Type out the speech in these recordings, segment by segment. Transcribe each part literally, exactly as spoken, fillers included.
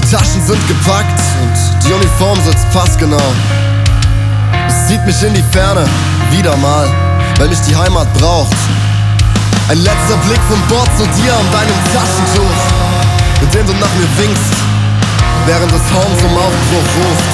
Taschen sind gepackt und die Uniform sitzt passgenau. Es zieht mich in die Ferne, wieder mal, weil mich die Heimat braucht. Ein letzter Blick von Bord zu dir und deinem Taschentuch, mit dem du nach mir winkst, während das Horn zum Aufbruch ruft.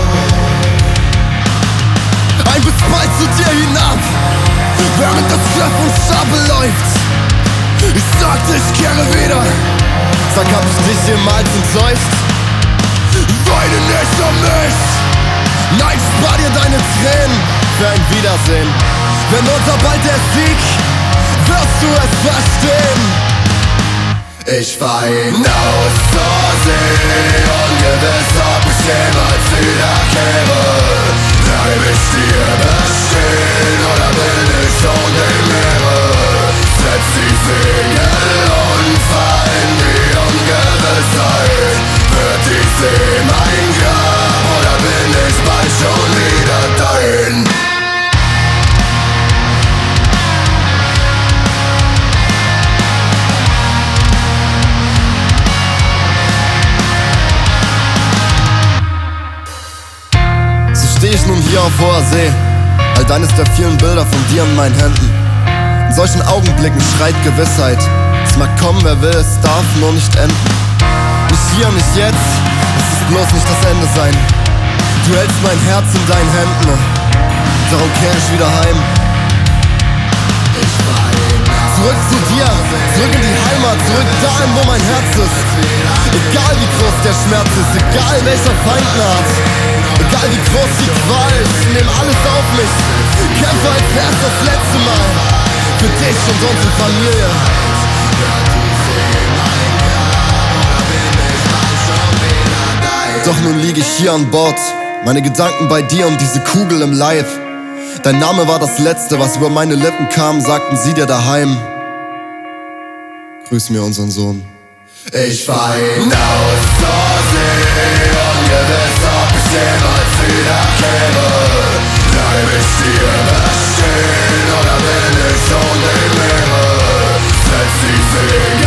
Ein bis bald zu dir hinab, während das Schiff und Stapel läuft. Ich sagte, ich kehre wieder, sag, hab ich dich jemals enttäuscht? Weine nicht um mich, nein, spar dir deine Tränen für ein Wiedersehen. Wenn unser bald der Sieg, wirst du es verstehen. Ich fahr hinaus zur See, ungewiss, ob ich jemals wiederkehre. Bleib ich dir bestehen oder bin ich schon im Meere? Setz die Segel und fahr in die Ungewissheit. Wird die See mein Grab oder bin ich bald schon wieder dahin? Steh ich nun hier auf hoher See, halt eines der vielen Bilder von dir in meinen Händen. In solchen Augenblicken schreit Gewissheit, es mag kommen, wer will, es darf nur nicht enden. Nicht hier, nicht jetzt, es ist bloß nicht das Ende sein. Du hältst mein Herz in deinen Händen, darum kehr ich wieder heim. Zurück zu dir, zurück in die Heimat, zurück dahin, wo mein Herz ist. Egal wie groß der Schmerz ist, egal welcher Feind naht, egal wie groß die Qual ist, ich nehm alles auf mich, kämpfe als wär's das letzte Mal, für dich und unsere Familie. Doch nun liege ich hier an Bord, meine Gedanken bei dir und diese Kugel im Leib. Dein Name war das Letzte, was über meine Lippen kam, sagten sie dir daheim. Grüß mir unseren Sohn. Ich fahr hinaus zur See, ungewiss, ob ich jemals wiederkehre. Bleib ich dir bestehen oder bin ich schon im Meere? Setz die Segel